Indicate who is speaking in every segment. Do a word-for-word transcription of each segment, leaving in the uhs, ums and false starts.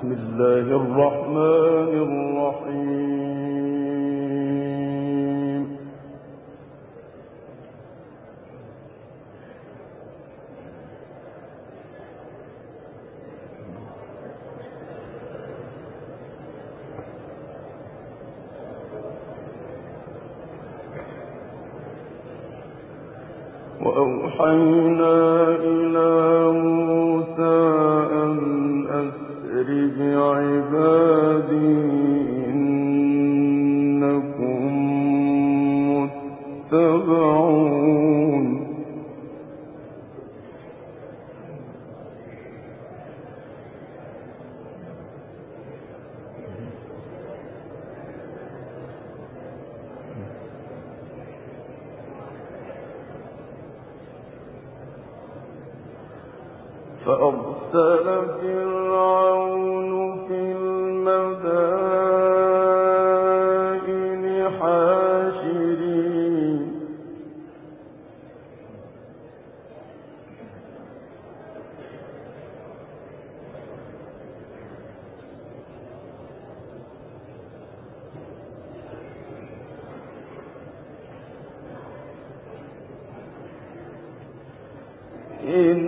Speaker 1: بسم الله الرحمن الرحيم. وأوحينا إلى موسى أن أسر بعبادي إنكم متبعون. فأرسل فرعون في المدائن حاشرين إن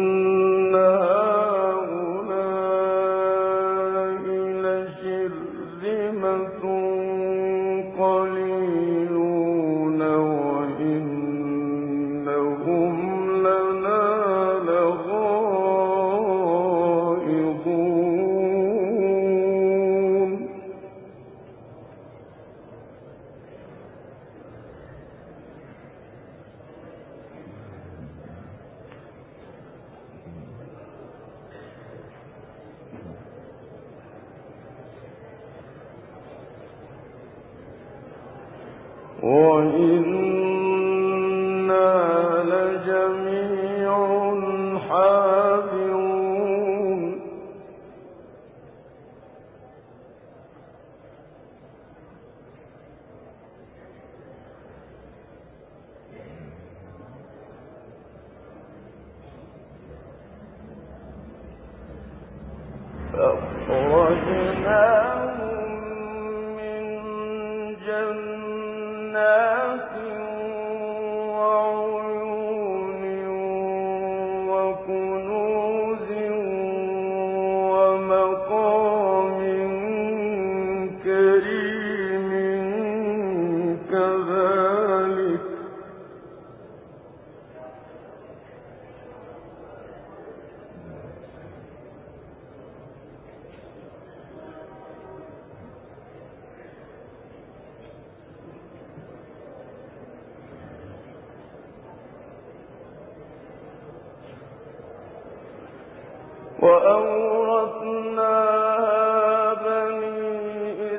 Speaker 1: وإنا لجميع حاذرون. فأخرجناهم من جنات وعيون وكنوز ومقام كريم كذلك وأورثناها بني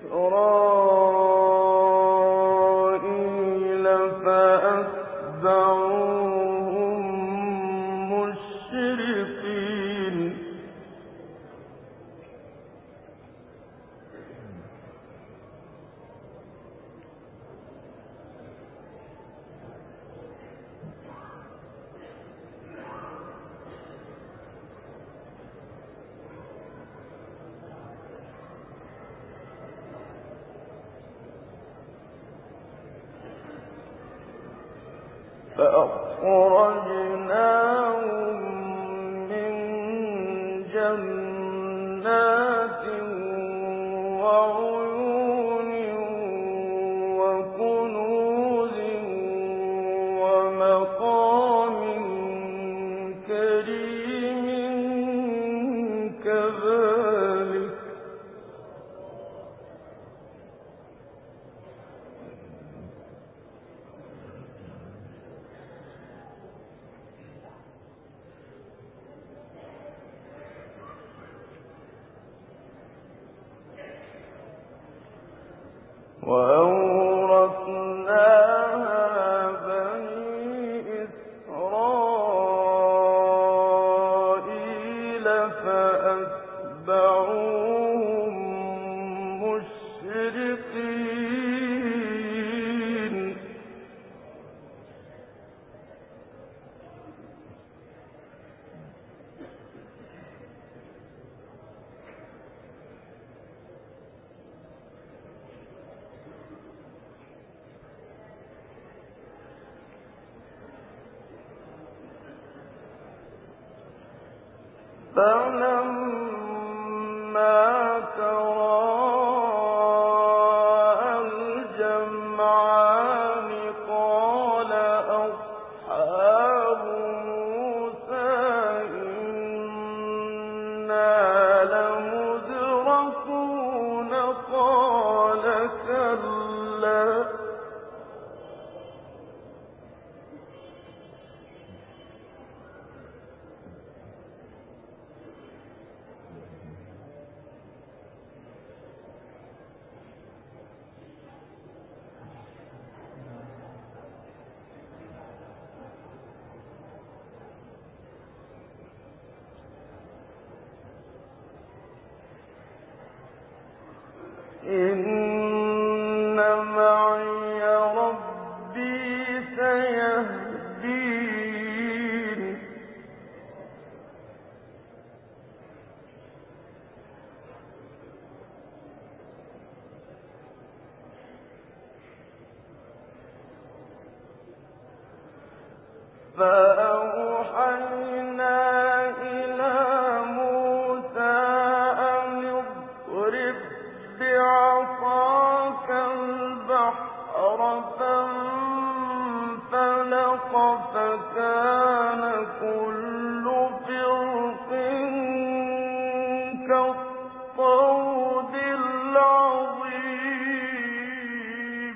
Speaker 1: إسرائيل فأتبعوهم مشرقين. فأخرجناهم من جنات وعيون وكنوز ومقام كريم كذلك وأورثناها بني إسرائيل فأتبعوهم مشرقين. فلما تراءى الجمعان قال أصحاب موسى إنا لمدركون قال كلا إن معي ربي سيهدين فأوحينا إلى موسى أن اضرب بعصاك البحر فانفلق فكان كل فرق كالطود العظيم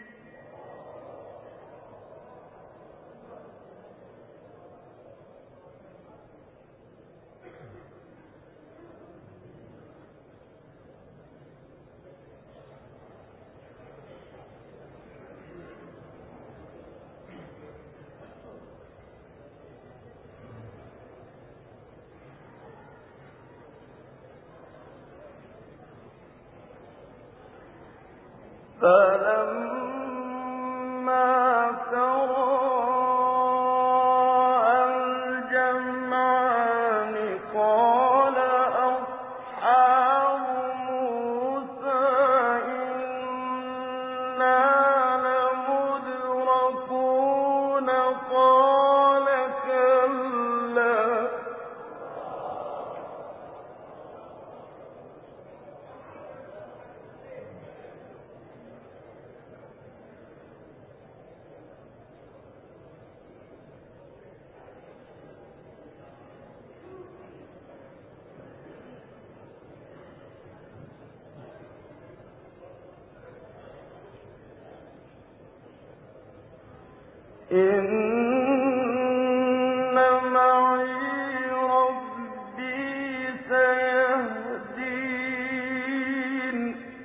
Speaker 1: فلما تراءى الجمعان قال أصحاب موسى إنا لمدركون قال كلا إن معي ربي سيهدين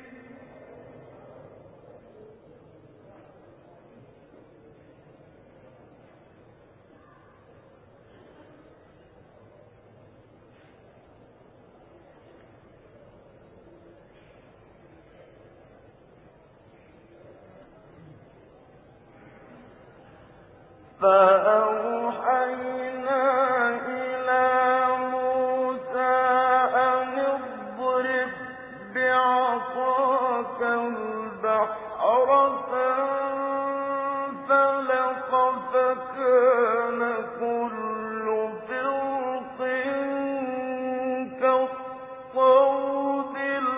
Speaker 1: فأوحينا إلى موسى أن اضرب بعصاك البحر فانفلق فكان كل فرق كالطود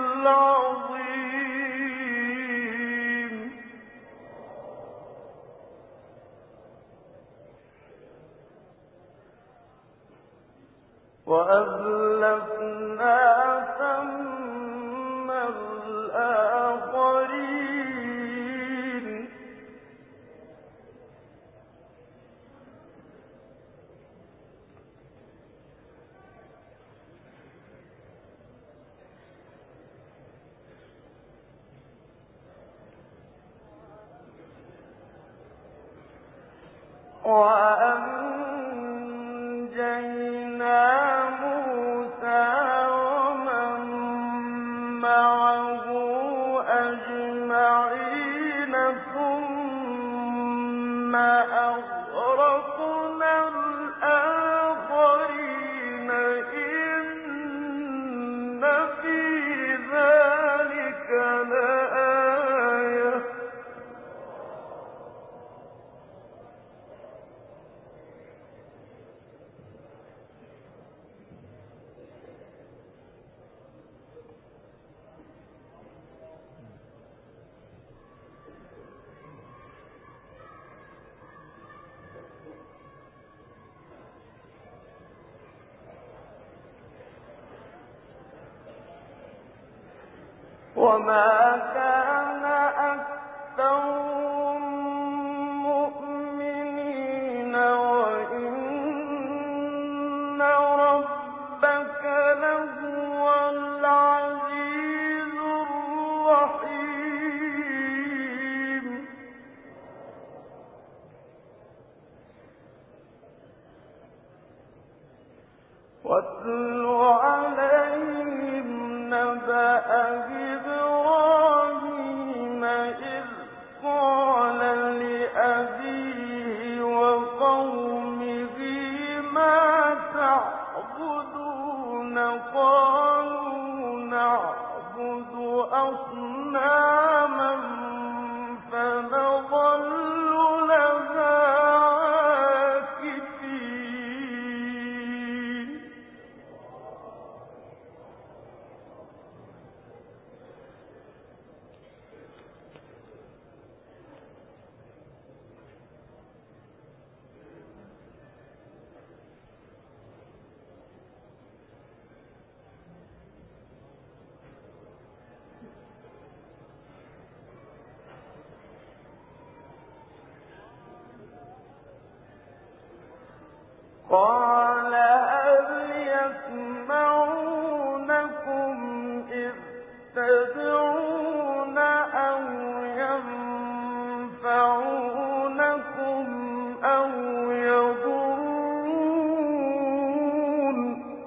Speaker 1: العظيم وأزلفنا ثم الآخرين وأنجينا موسى ومن معه أجمعين ثم أغرقنا الآخرين إن في ذلك لآية وما كان أكثرهم مؤمنين وإن ربك لهو العزيز الرحيم واتل عليهم نبأ إبراهيم إذ قال لأبيه وقومه ما تعبدون قالوا نعبد أصناما فنظل لها عاكفين قال هل يسمعونكم إذ تدعون أو ينفعونكم أو يضرون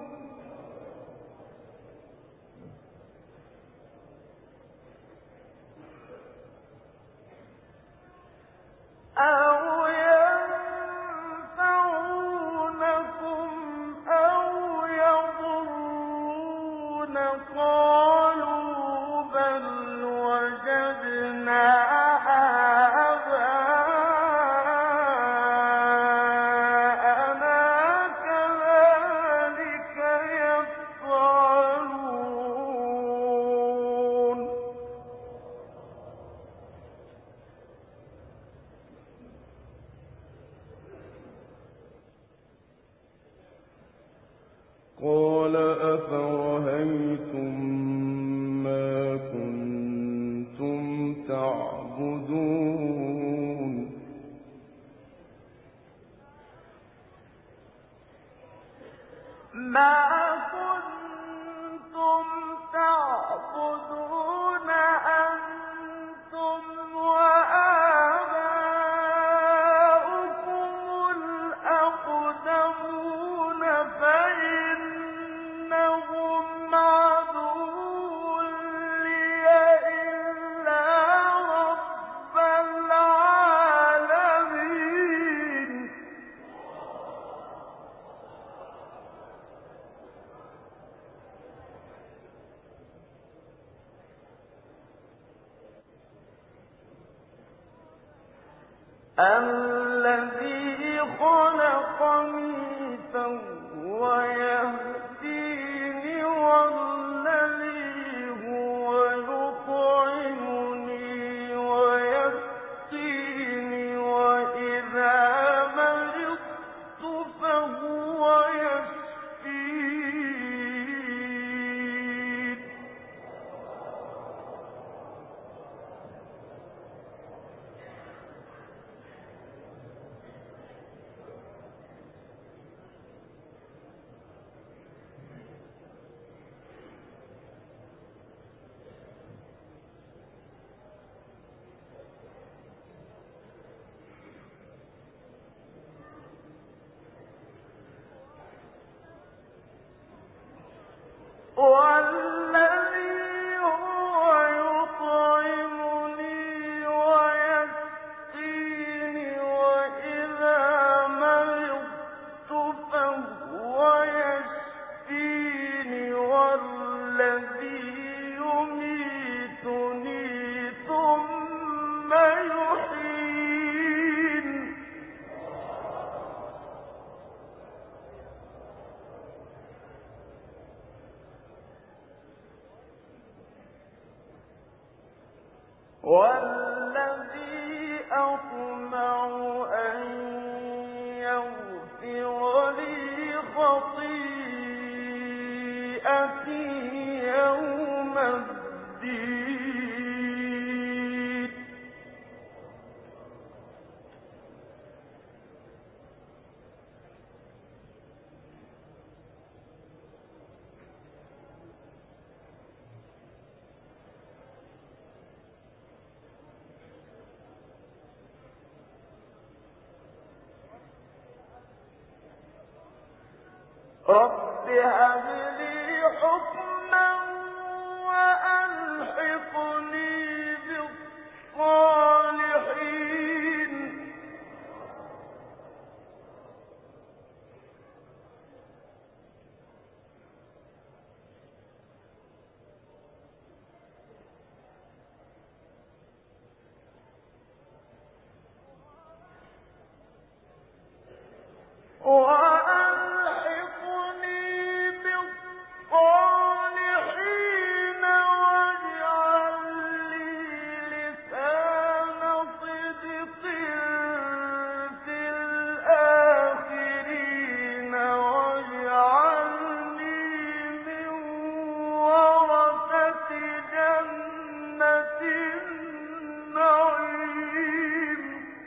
Speaker 1: أو قالوا بل وجدنا آباءنا كذلك يفعلون قال أفرهيتم ما كنتم تعبدون ما كنتم تعبدون أنتم وآباؤكم الأقدمون فإنهم عدو لي إلا رب العالمين الذي خلقني فهو يهديني والذي هو يطعمني ويسقيني وإذا مرضت فهو يشفين والذي هو يطعمني ويسقيني وإذا مرضت فهو يشفيني والذي يميتني ثم يحيين والذي أطمع أن يغفر لي خطيئتي يوم الدين رب هب لي حكما وألحقني بالصالحين وألحقني بالصالحين واجعل لي لسان صدق في الآخرين واجعلني من ورثة جنة النعيم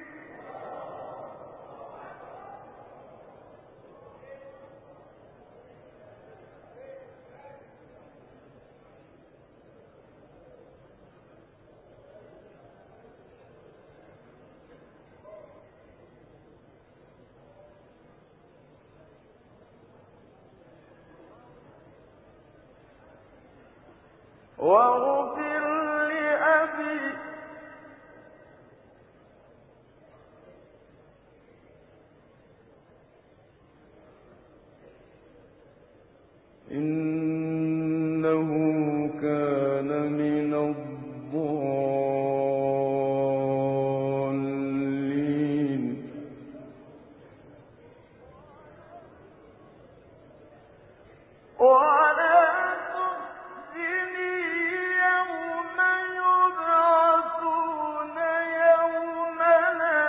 Speaker 1: واغفر لأبي إنه كان من الضالين ولا تخزني يوم يبعثون يوم لا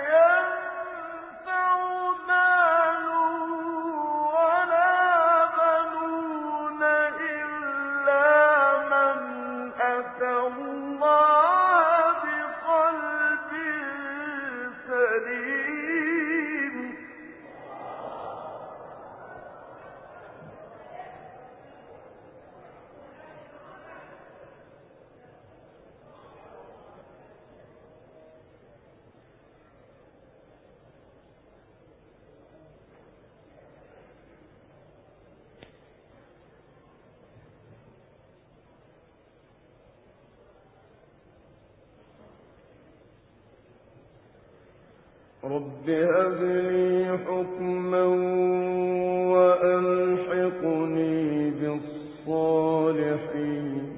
Speaker 1: ينفع مال ولا بنون إلا من أتى الله بقلب سليم رب هب لي حكما وألحقني بالصالحين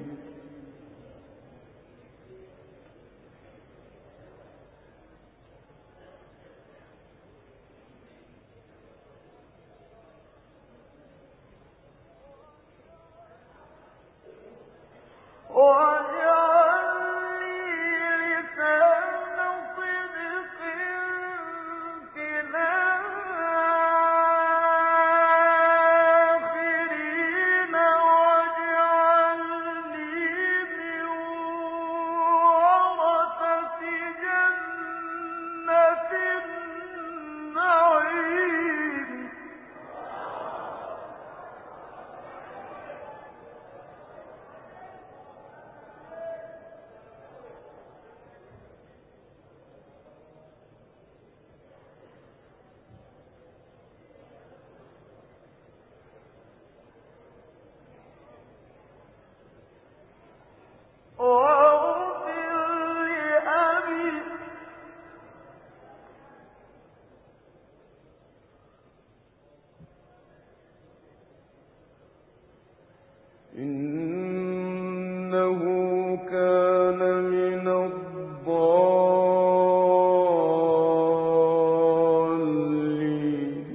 Speaker 1: واجعل لي لسان صدق في الآخرين واجعلني من ورثة جنة النعيم واغفر لأبي إنه كان من الضالين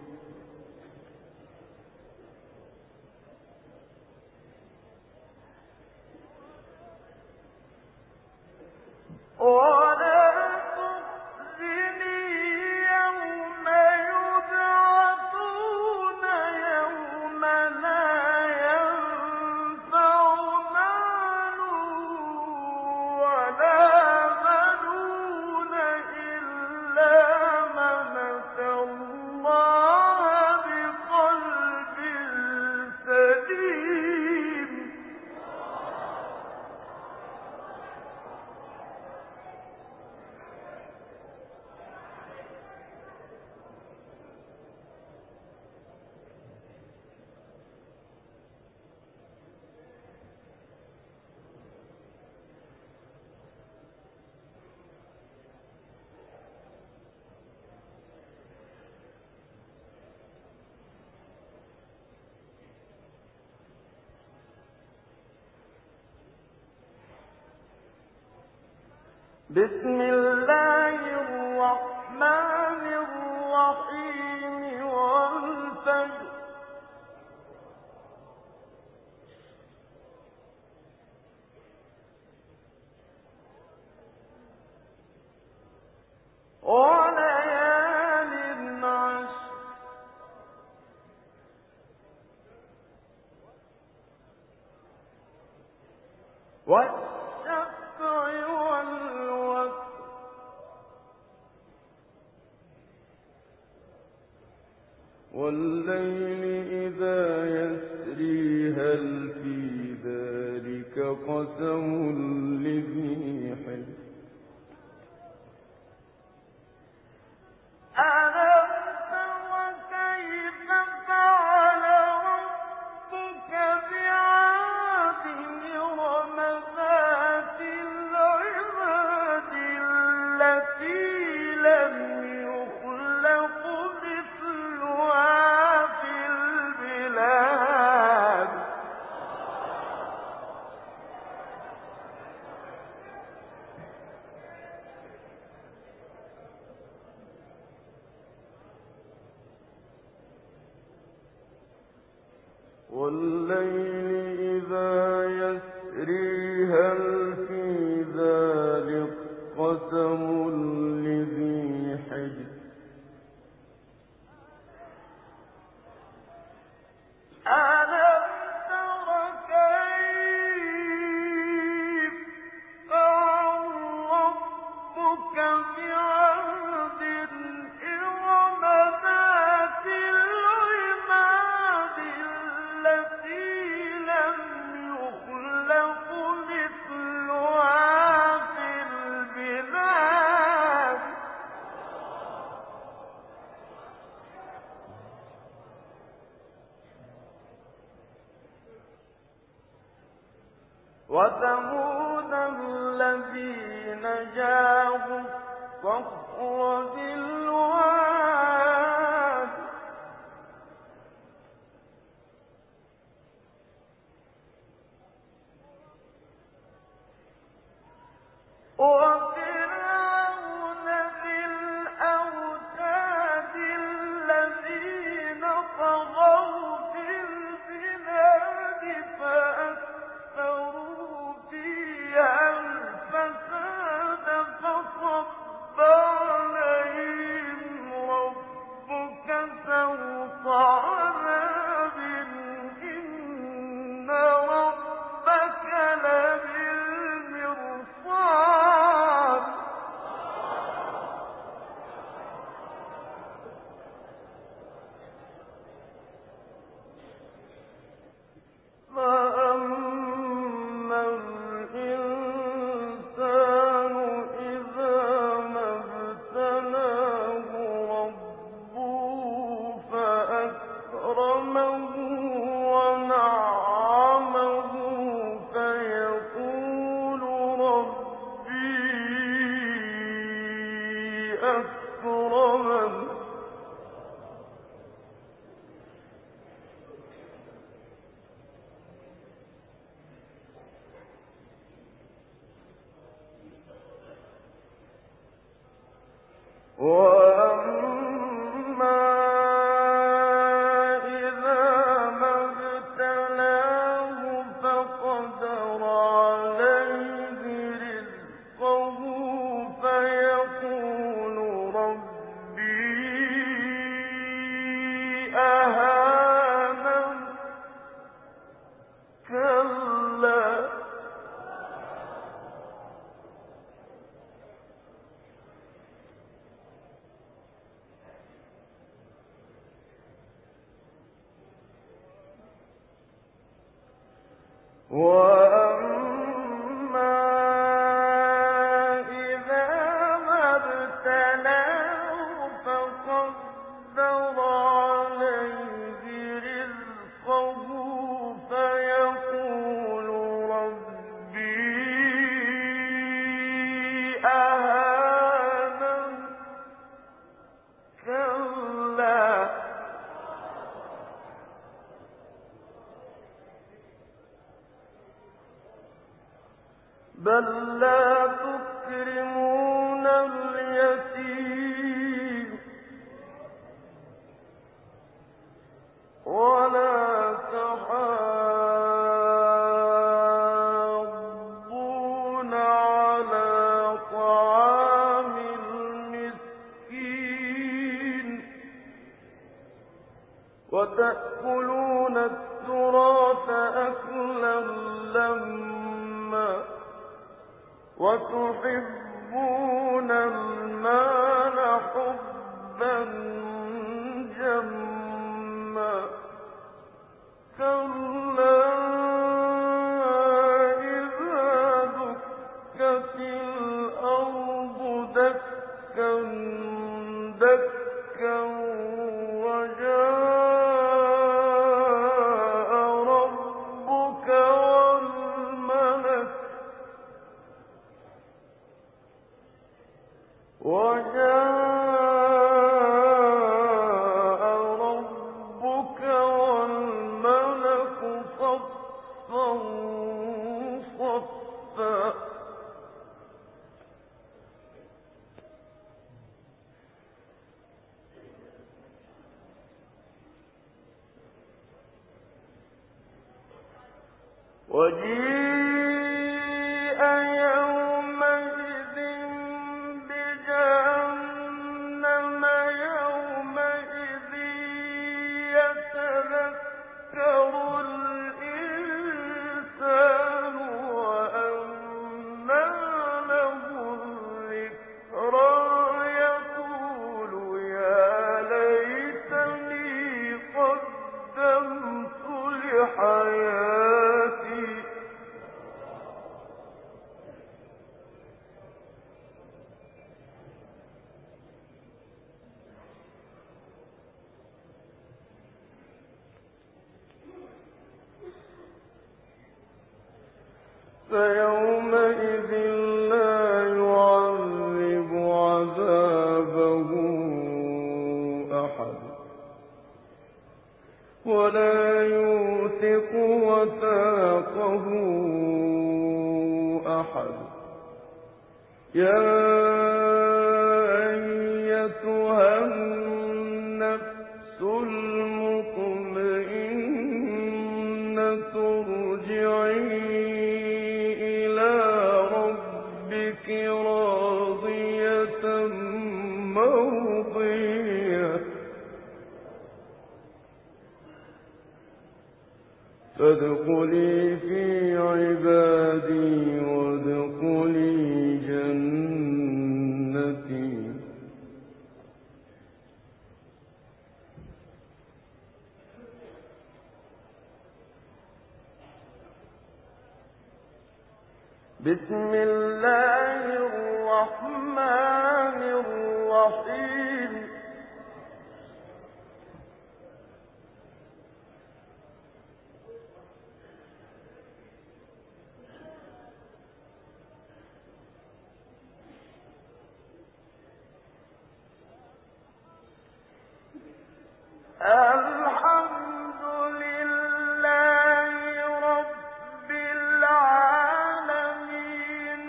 Speaker 1: ولا تخزني يوم يبعثون يوم لا ينفع مال بسم الله الرحمن الرحيم والفجر وليال عشر والشفع والوتر والليل إذا يسري هل في ذلك قسم لذي حجر ألم تر كيف فعل ربك بعاد إرم ذات العماد التي لم يخلق مثلها في البلاد والليل إذا يسري هل في ذلك قسم لذي حجر ألم تر كيف فعل ربك بعاد إرم ذات العماد التي لم يخلق مثلها في البلاد وثمود الذين جابوا الصخر بالواد وفرعون ذي الأوتاد الذين طغوا في البلاد فأكثروا فيها الفساد فصب عليهم ربك سوط عذاب إن ربك لبالمرصاد فأما الإنسان إذا ما ابتلاه ربه فأكرمه ونعمه فيقول ربي أكرمن وأما إذا ما ابتلاه فقدر عليه رزقه فيقول ربي أهانن كلا وأما إذا ما ابتلاه فقدر عليه رزقه فيقول ربي أهانن كلا بل لا تكرمون تكرمون اليتيم ولا تحاضون على طعام المسكين وتأكلون التراث أكلا لما وتحبون المال حبا جما كلا إذا دكت الأرض دكا دكا وجاء ربك والملك وجاء ربك والملك صفا صفا وجيء يومئذ بجهنم يومئذ يتذكر الإنسان وأنى له الذكرى يقول يا ليتني قدمت لحياتي فيومئذ لا يعذب عذابه أحد ولا يوثق وثاقه أحد يا أيتها النفس المطمئنة ارجعي إلى ربك راضية مرضية فادخلي في عبادي وادخلي جنتي بسم الله الرحمن الرحيم الحمد لله رب العالمين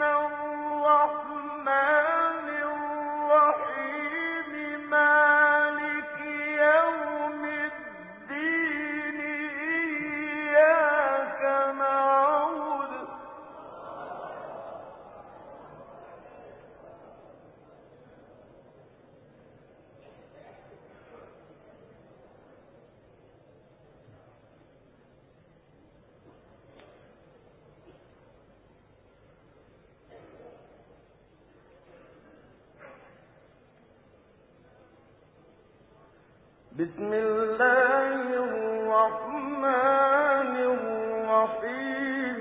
Speaker 1: الرحمن الرحيم مالك يوم الدين إياك نعبد بسم الله الرحمن الرحيم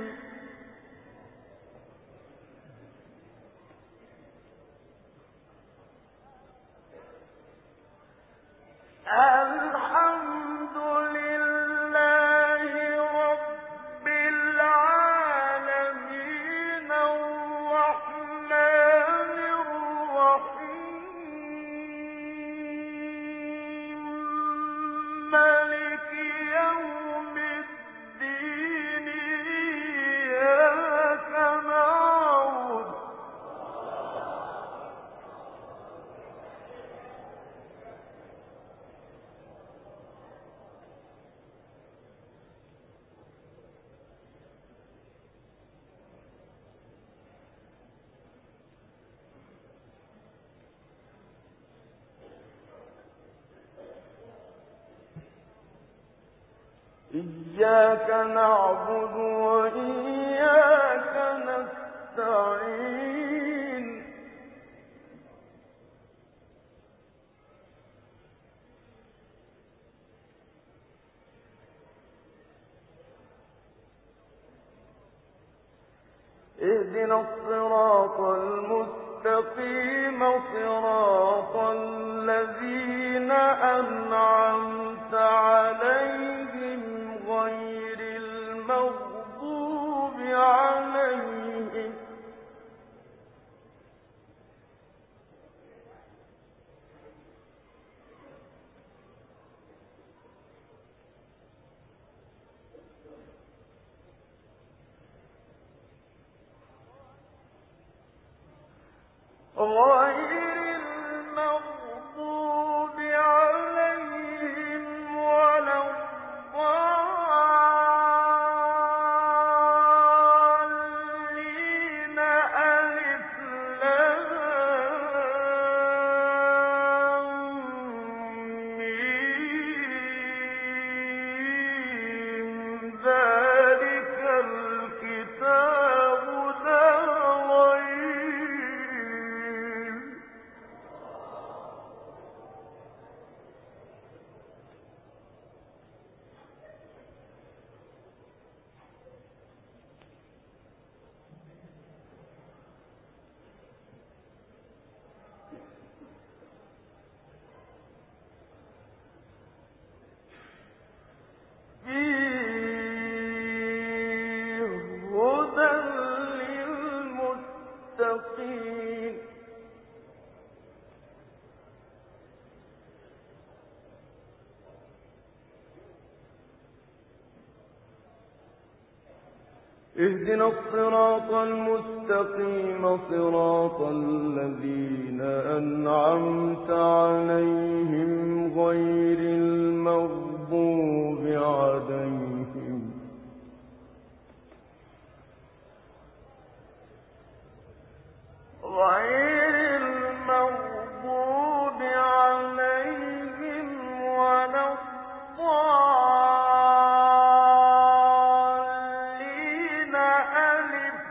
Speaker 1: الحمد لله رب العالمين الرحمن الرحيم إياك نعبد وإياك نستعين اهدنا الصراط المستقيم صراط الذين أنعمت عليهم غير المغضوب عليهم غير المغضوب عليهم ولا الضالين ألف لام ميم ذلك الكتاب لا ريب فيه هدى للمتقين اهدنا الصراط المستقيم صراط الذين أنعمت عليهم غير المغضوب عليهم غير المغضوب عليهم ولا الضالين ألف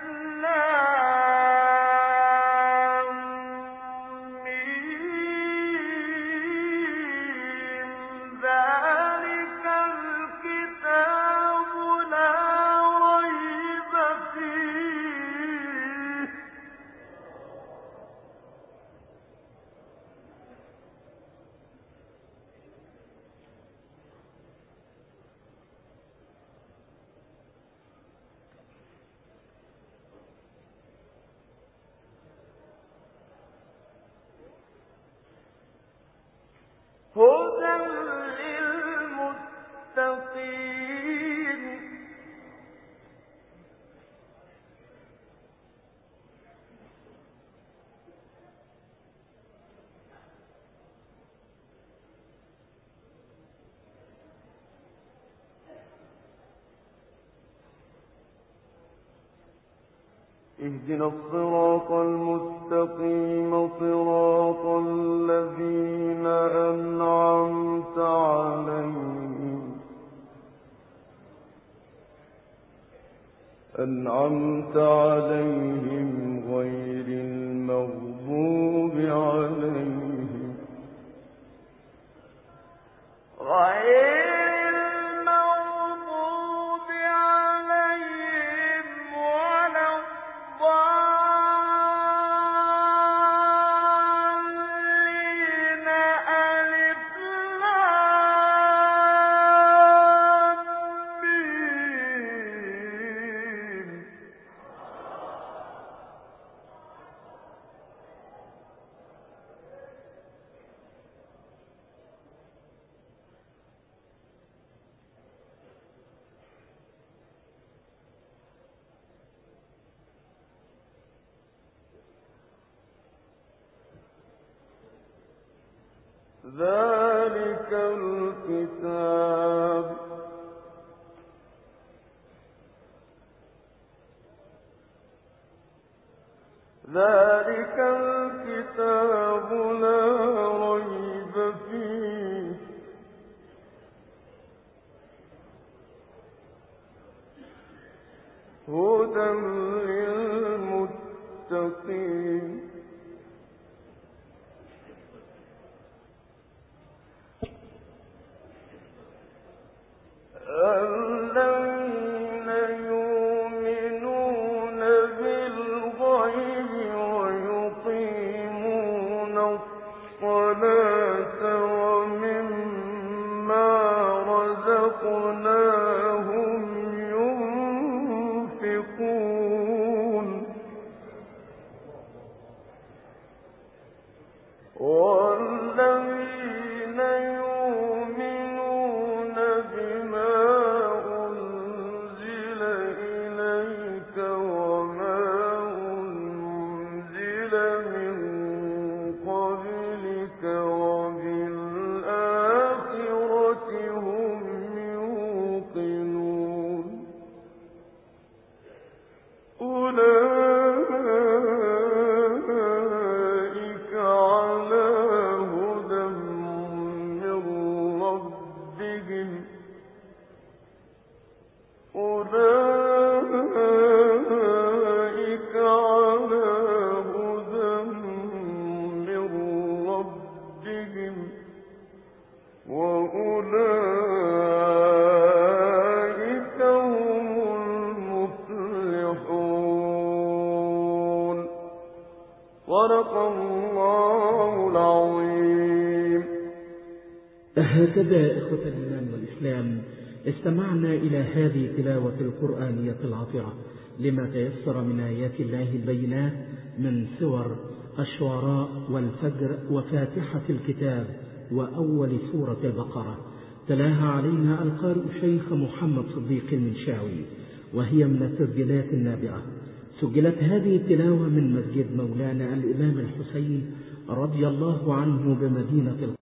Speaker 1: لام ميم ذلك الكتاب لا ريب فيه هدى للمتقين اهدنا الصراط المستقيم صراط الذين أنعمت عليهم أنعمت عليهم غير المغضوب عليهم غير المغضوب عليهم ولا الضالين ألف لام ميم ذلك الكتاب ذلك الكتاب لا ريب فيه هدى للمتقين الذين يؤمنون بالغيب ويقيمون الصلاة ومما رزقناهم ينفقون والذين يؤمنون بما أنزل إليك وما أنزل من قبلك وبالآخرة هم يوقنون أولئك على هدى من ربهم أولئك على هدى من ربهم وأولئك هم المفلحون صدق الله العظيم.
Speaker 2: هكذا إخوة الإيمان والإسلام استمعنا إلى هذه التلاوة القرآنية العطرة لما تيسر من آيات الله البينات من سور الشعراء والفجر وفاتحة الكتاب وأول سورة البقرة. تلاها علينا القارئ الشيخ محمد صديق المنشاوي وهي من التسجيلات النابعة. سجلت هذه التلاوة من مسجد مولانا الإمام الحسين رضي الله عنه بمدينة